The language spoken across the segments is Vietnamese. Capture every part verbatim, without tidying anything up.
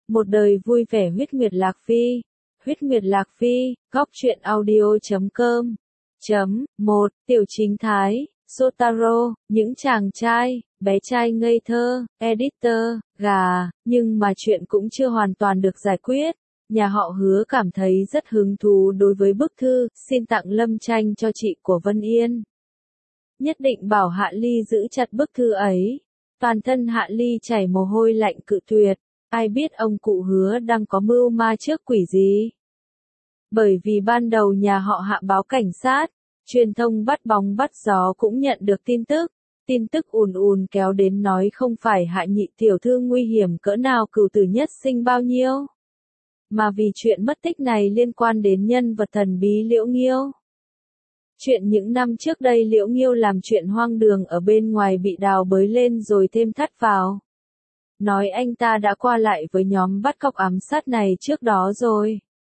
Một đời vui vẻ huyết nguyệt lạc phi. Huyết nguyệt lạc phi, góc truyện audio chấm com. Chấm, một, tiểu chính thái, Sotaro, những chàng trai, bé trai ngây thơ, editor, gà, nhưng mà chuyện cũng chưa hoàn toàn được giải quyết. Nhà họ Hứa cảm thấy rất hứng thú đối với bức thư, xin tặng lâm tranh cho chị của Vân Yên. Nhất định bảo Hạ Ly giữ chặt bức thư ấy. Toàn thân Hạ Ly chảy mồ hôi lạnh cự tuyệt. Ai biết ông cụ Hứa đang có mưu ma trước quỷ gì? Bởi vì ban đầu nhà họ Hạ báo cảnh sát, truyền thông bắt bóng bắt gió cũng nhận được tin tức. Tin tức ùn ùn kéo đến nói không phải Hạ nhị tiểu thư nguy hiểm cỡ nào cửu tử nhất sinh bao nhiêu. Mà vì chuyện mất tích này liên quan đến nhân vật thần bí Liễu Nghiêu. Chuyện những năm trước đây Liễu Nghiêu làm chuyện hoang đường ở bên ngoài bị đào bới lên rồi thêm thắt vào. Nói anh ta đã qua lại với nhóm bắt cóc ám sát này trước đó rồi.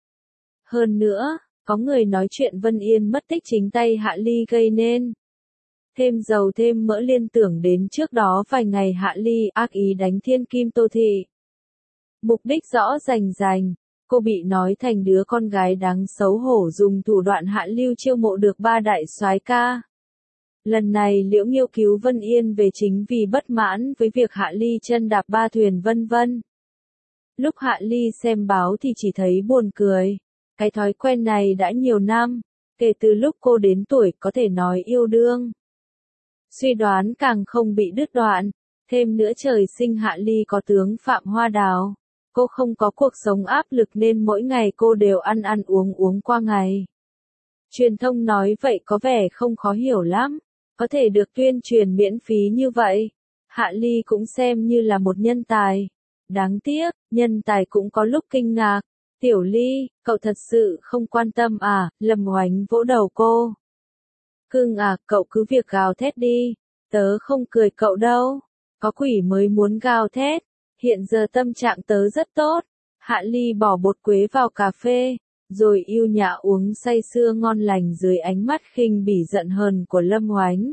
Hơn nữa, có người nói chuyện Vân Yên mất tích chính tay Hạ Ly gây nên. Thêm dầu thêm mỡ liên tưởng đến trước đó vài ngày Hạ Ly ác ý đánh Thiên Kim Tô Thị. Mục đích rõ rành rành, cô bị nói thành đứa con gái đáng xấu hổ dùng thủ đoạn hạ lưu chiêu mộ được ba đại soái ca. Lần này Liễu Nghiêu cứu Vân Yên về chính vì bất mãn với việc Hạ Ly chân đạp ba thuyền vân vân. Lúc Hạ Ly xem báo thì chỉ thấy buồn cười. Cái thói quen này đã nhiều năm, kể từ lúc cô đến tuổi có thể nói yêu đương. Suy đoán càng không bị đứt đoạn, thêm nữa trời sinh Hạ Ly có tướng Phạm Hoa Đào. Cô không có cuộc sống áp lực nên mỗi ngày cô đều ăn ăn uống uống qua ngày. Truyền thông nói vậy có vẻ không khó hiểu lắm, có thể được tuyên truyền miễn phí như vậy. Hạ Ly cũng xem như là một nhân tài. Đáng tiếc, nhân tài cũng có lúc kinh ngạc. Tiểu Ly, cậu thật sự không quan tâm à? Lâm Oánh vỗ đầu cô. Cưng à, cậu cứ việc gào thét đi. Tớ không cười cậu đâu. Có quỷ mới muốn gào thét. Hiện giờ tâm trạng tớ rất tốt. Hạ Ly bỏ bột quế vào cà phê, rồi yêu nhã uống say sưa ngon lành dưới ánh mắt khinh bỉ giận hờn của Lâm Oánh.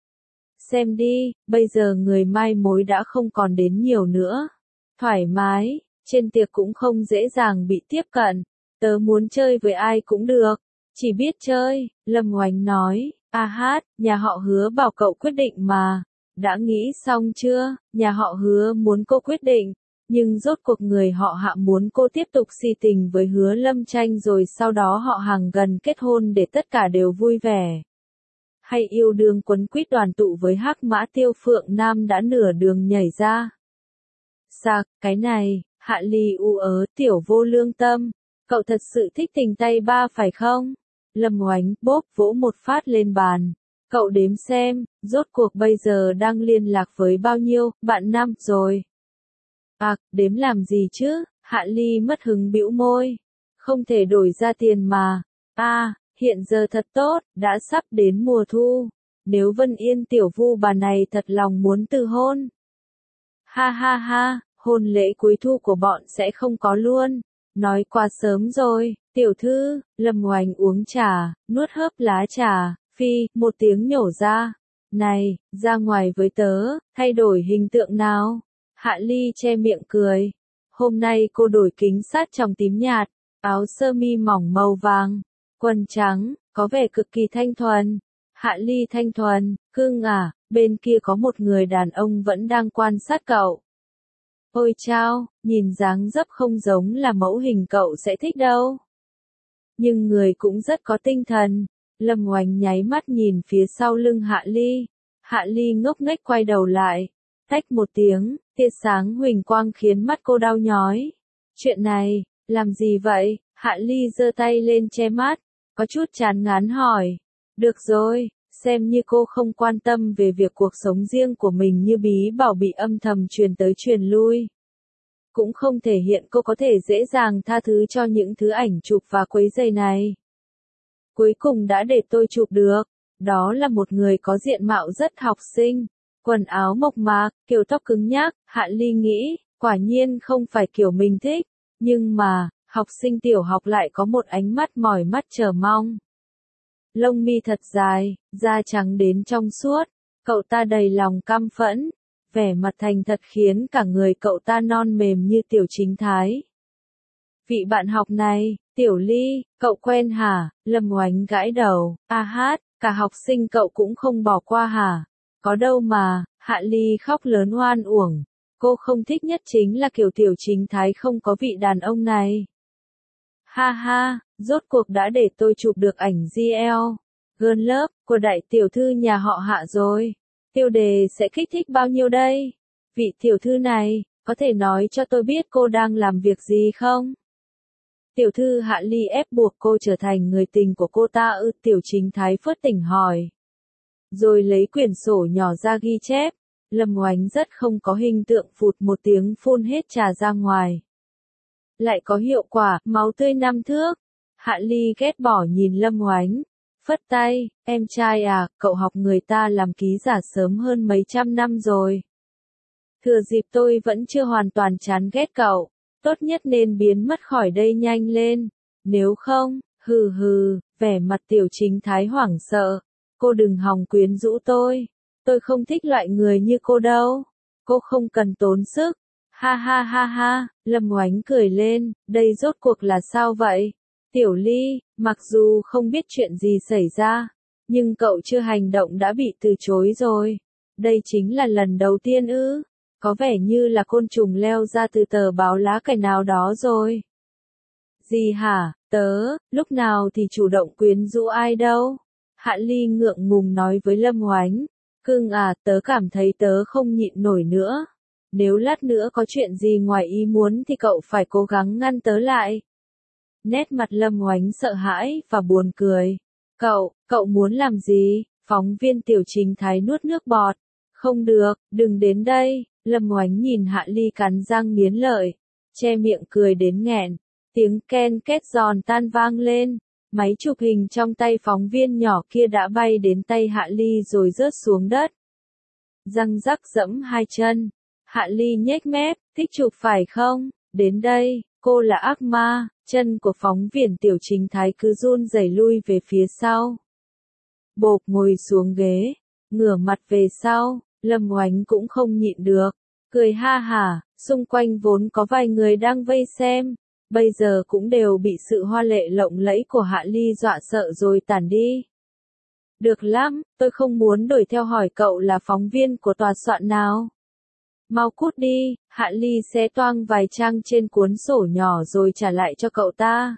Xem đi, bây giờ người mai mối đã không còn đến nhiều nữa. Thoải mái, trên tiệc cũng không dễ dàng bị tiếp cận. Tớ muốn chơi với ai cũng được, chỉ biết chơi, Lâm Oánh nói. A hát, nhà họ Hứa bảo cậu quyết định mà. Đã nghĩ xong chưa? Nhà họ Hứa muốn cô quyết định, nhưng rốt cuộc người họ Hạ muốn cô tiếp tục si tình với Hứa Lâm Tranh rồi sau đó họ hàng gần kết hôn để tất cả đều vui vẻ. Hay yêu đương quấn quýt đoàn tụ với Hắc Mã Tiêu Phượng Nam đã nửa đường nhảy ra. Sạc, cái này, Hạ Ly u ớ tiểu vô lương tâm, cậu thật sự thích tình tay ba phải không? Lâm Oánh bốp vỗ một phát lên bàn. Cậu đếm xem, rốt cuộc bây giờ đang liên lạc với bao nhiêu bạn nam rồi. À, đếm làm gì chứ? Hạ Ly mất hứng bĩu môi. Không thể đổi ra tiền mà. À, hiện giờ thật tốt, đã sắp đến mùa thu. Nếu Vân Yên tiểu vu bà này thật lòng muốn từ hôn. Ha ha ha, hôn lễ cuối thu của bọn sẽ không có luôn. Nói quá sớm rồi, tiểu thư. Lâm Oánh uống trà, nuốt hớp lá trà. Phi, một tiếng nhổ ra. Này, ra ngoài với tớ, thay đổi hình tượng nào? Hạ Ly che miệng cười. Hôm nay cô đổi kính sát tròng tím nhạt, áo sơ mi mỏng màu vàng, quần trắng, có vẻ cực kỳ thanh thuần. Hạ Ly thanh thuần, cưng à, bên kia có một người đàn ông vẫn đang quan sát cậu. Ôi chao, nhìn dáng dấp không giống là mẫu hình cậu sẽ thích đâu. Nhưng người cũng rất có tinh thần. Lâm Oánh nháy mắt nhìn phía sau lưng Hạ Ly. Hạ Ly ngốc nghếch quay đầu lại. Tách một tiếng, tia sáng huỳnh quang khiến mắt cô đau nhói. Chuyện này, làm gì vậy? Hạ Ly giơ tay lên che mắt, có chút chán ngán hỏi. Được rồi, xem như cô không quan tâm về việc cuộc sống riêng của mình như bí bảo bị âm thầm truyền tới truyền lui. Cũng không thể hiện cô có thể dễ dàng tha thứ cho những thứ ảnh chụp và quấy rầy này. Cuối cùng đã để tôi chụp được. Đó là một người có diện mạo rất học sinh. Quần áo mộc mạc, kiểu tóc cứng nhắc. Hạ Ly nghĩ, quả nhiên không phải kiểu mình thích. Nhưng mà, học sinh tiểu học lại có một ánh mắt mỏi mắt chờ mong. Lông mi thật dài, da trắng đến trong suốt. Cậu ta đầy lòng căm phẫn. vẻ mặt thành thật khiến cả người cậu ta non mềm như Tiểu Chính Thái. Vị bạn học này, Tiểu Ly, cậu quen hả? Lâm Oánh gãi đầu, a hát, cả học sinh cậu cũng không bỏ qua hả? Có đâu mà, Hạ Ly khóc lớn oan uổng. Cô không thích nhất chính là kiểu Tiểu Chính Thái không có vị đàn ông này. Ha ha, rốt cuộc đã để tôi chụp được ảnh giê lờ, Girl Love, của đại tiểu thư nhà họ Hạ rồi. Tiêu đề sẽ kích thích bao nhiêu đây? Vị tiểu thư này, có thể nói cho tôi biết cô đang làm việc gì không? Tiểu thư Hạ Ly ép buộc cô trở thành người tình của cô ta ư? Tiểu Chính Thái phớt tỉnh hỏi. Rồi lấy quyển sổ nhỏ ra ghi chép. Lâm Oánh rất không có hình tượng, phụt một tiếng phun hết trà ra ngoài. Lại có hiệu quả, máu tươi năm thước. Hạ Ly ghét bỏ nhìn Lâm Oánh. Phất tay, em trai à, cậu học người ta làm ký giả sớm hơn mấy trăm năm rồi. Thừa dịp tôi vẫn chưa hoàn toàn chán ghét cậu, tốt nhất nên biến mất khỏi đây nhanh lên. Nếu không, hừ hừ, vẻ mặt Tiểu Chính Thái hoảng sợ. Cô đừng hòng quyến rũ tôi. Tôi không thích loại người như cô đâu. Cô không cần tốn sức. Ha ha ha ha, Lâm Oánh cười lên, đây rốt cuộc là sao vậy? Tiểu Ly, mặc dù không biết chuyện gì xảy ra, nhưng cậu chưa hành động đã bị từ chối rồi. Đây chính là lần đầu tiên ư? Có vẻ như là côn trùng leo ra từ tờ báo lá cải nào đó rồi. Gì hả, tớ, lúc nào thì chủ động quyến rũ ai đâu? Hạ Ly ngượng ngùng nói với Lâm Oánh. Cưng à, tớ cảm thấy tớ không nhịn nổi nữa. Nếu lát nữa có chuyện gì ngoài ý muốn thì cậu phải cố gắng ngăn tớ lại. Nét mặt Lâm Oánh sợ hãi và buồn cười. Cậu, cậu muốn làm gì? Phóng viên Tiểu Chính Thái nuốt nước bọt. Không được, đừng đến đây. Lâm Oánh nhìn Hạ Ly cắn răng nghiến lợi, che miệng cười đến nghẹn. Tiếng ken két giòn tan vang lên. Máy chụp hình trong tay phóng viên nhỏ kia đã bay đến tay Hạ Ly rồi rớt xuống đất. Răng rắc giẫm hai chân. Hạ Ly nhếch mép, thích chụp phải không? Đến đây, cô là ác ma. Chân của phóng viên Tiểu Chính Thái cứ run rẩy lui về phía sau. Bộp ngồi xuống ghế, ngửa mặt về sau, Lâm Oánh cũng không nhịn được. Cười ha hả, xung quanh vốn có vài người đang vây xem. Bây giờ cũng đều bị sự hoa lệ lộng lẫy của Hạ Ly dọa sợ rồi tản đi. Được lắm, tôi không muốn đuổi theo hỏi cậu là phóng viên của tòa soạn nào. Mau cút đi, Hạ Ly xé toang vài trang trên cuốn sổ nhỏ rồi trả lại cho cậu ta.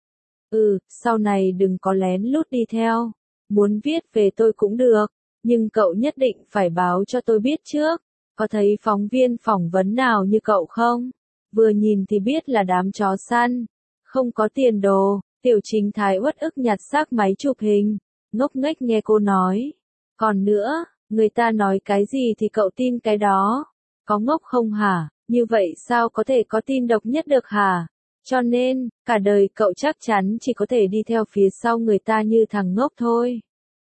Ừ, sau này đừng có lén lút đi theo. Muốn viết về tôi cũng được, nhưng cậu nhất định phải báo cho tôi biết trước. Có thấy phóng viên phỏng vấn nào như cậu không? Vừa nhìn thì biết là đám chó săn. Không có tiền đồ. Tiểu Chính Thái uất ức nhặt xác máy chụp hình. Ngốc nghếch nghe cô nói. Còn nữa, người ta nói cái gì thì cậu tin cái đó. Có ngốc không hả? Như vậy sao có thể có tin độc nhất được hả? Cho nên, cả đời cậu chắc chắn chỉ có thể đi theo phía sau người ta như thằng ngốc thôi.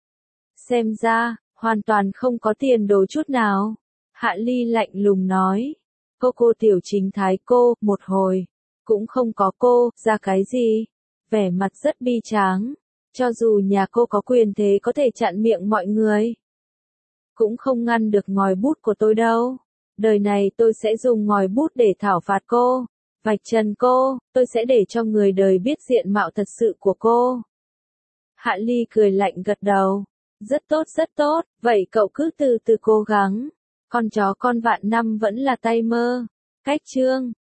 Xem ra, hoàn toàn không có tiền đồ chút nào. Hạ Ly lạnh lùng nói. Cô cô Tiểu Chính Thái cô, một hồi. Cũng không có cô, ra cái gì? Vẻ mặt rất bi tráng. Cho dù nhà cô có quyền thế có thể chặn miệng mọi người. Cũng không ngăn được ngòi bút của tôi đâu. Đời này tôi sẽ dùng ngòi bút để thảo phạt cô. Vạch trần cô, tôi sẽ để cho người đời biết diện mạo thật sự của cô. Hạ Ly cười lạnh gật đầu. Rất tốt rất tốt, vậy cậu cứ từ từ cố gắng. Con chó con vạn năm vẫn là tay mơ. Cách chương